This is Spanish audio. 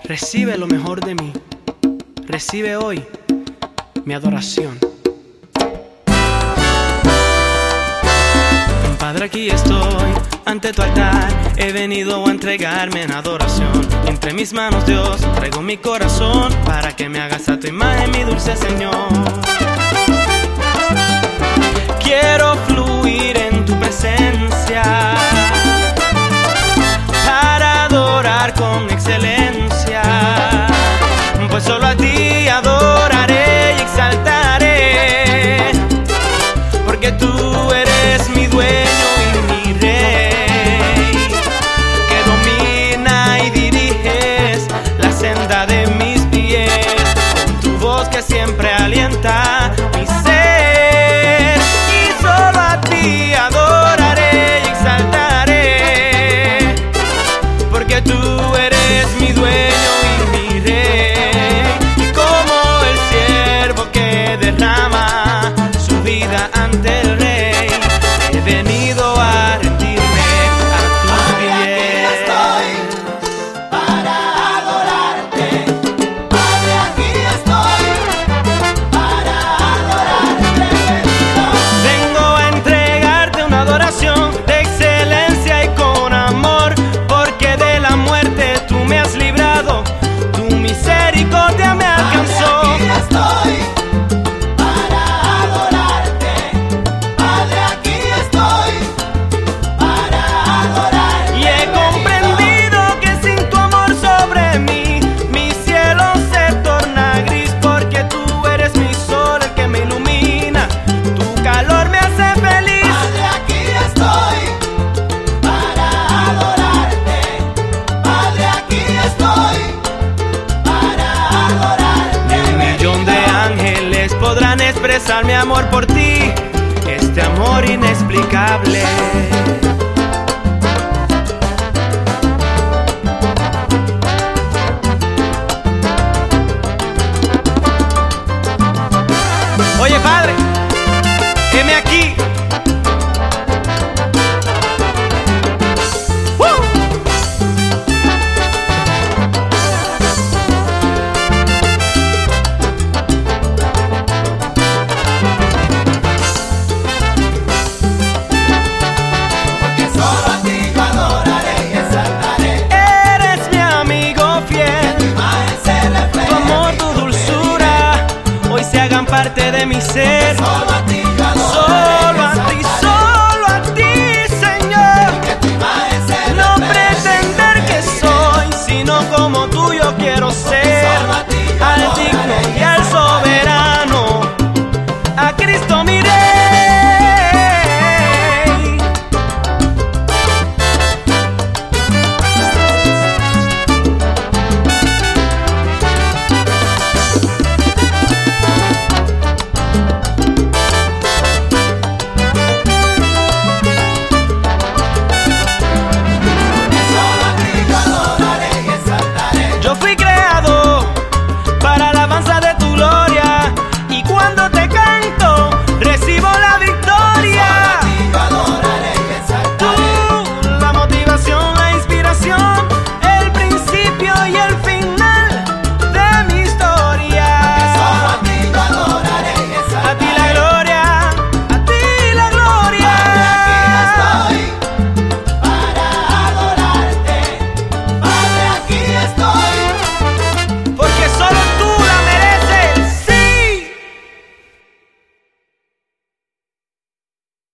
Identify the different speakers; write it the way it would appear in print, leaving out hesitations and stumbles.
Speaker 1: Recibe lo mejor de mí. Recibe hoy mi adoración. Padre, aquí estoy ante tu altar. He venido a entregarme en adoración. Entre mis manos, Dios, traigo mi corazón para que me hagas a tu imagen, mi dulce Señor. Quiero fluir en tu presencia para adorar con excelencia, pues solo a ti adoraré y exaltaré, porque tú eres mi dueño y mi rey, que domina y diriges la senda de mis pies, con tu voz que siempre alienta mi ser, y solo a ti adoraré y exaltaré, porque tú eres mi dueño y mi rey, y como el siervo que derrama su vida ante el rey, he venido a rendirme a tus pies.
Speaker 2: Aquí estoy para adorarte, Padre, aquí estoy para adorarte.
Speaker 1: Vengo a entregarte una adoración de excelencia y con amor, porque de la muerte tú me has librado, tu misericordia me alcanzó.
Speaker 2: Aquí estoy para adorarte, Padre, aquí estoy para adorarte.
Speaker 1: Y he comprendido que sin tu amor sobre mí, mi cielo se torna gris, porque tú eres mi sol, el que me ilumina, tu calor me hace feliz.
Speaker 2: Padre, aquí estoy para adorarte, Padre, aquí estoy para adorarte.
Speaker 1: Ni un millón de ángeles podrán expresar mi amor por ti, este amor inexplicable. Oye, Padre, heme aquí. ¡Woo!
Speaker 2: Porque solo a ti yo adoraré y exaltaré.
Speaker 1: Eres mi amigo fiel,
Speaker 2: Tu imagen se refleja
Speaker 1: tu
Speaker 2: en
Speaker 1: amor,
Speaker 2: mí.
Speaker 1: tu dulzura, hoy se hagan parte de mi ser.
Speaker 2: Solo a ti yo
Speaker 1: Solo
Speaker 2: adoraré y
Speaker 1: a ti,
Speaker 2: exaltaré.
Speaker 1: solo a ti, Señor.
Speaker 2: Que tu imagen se
Speaker 1: No
Speaker 2: refleje en mí.
Speaker 1: pretender que soy, sino como tú yo quiero ser.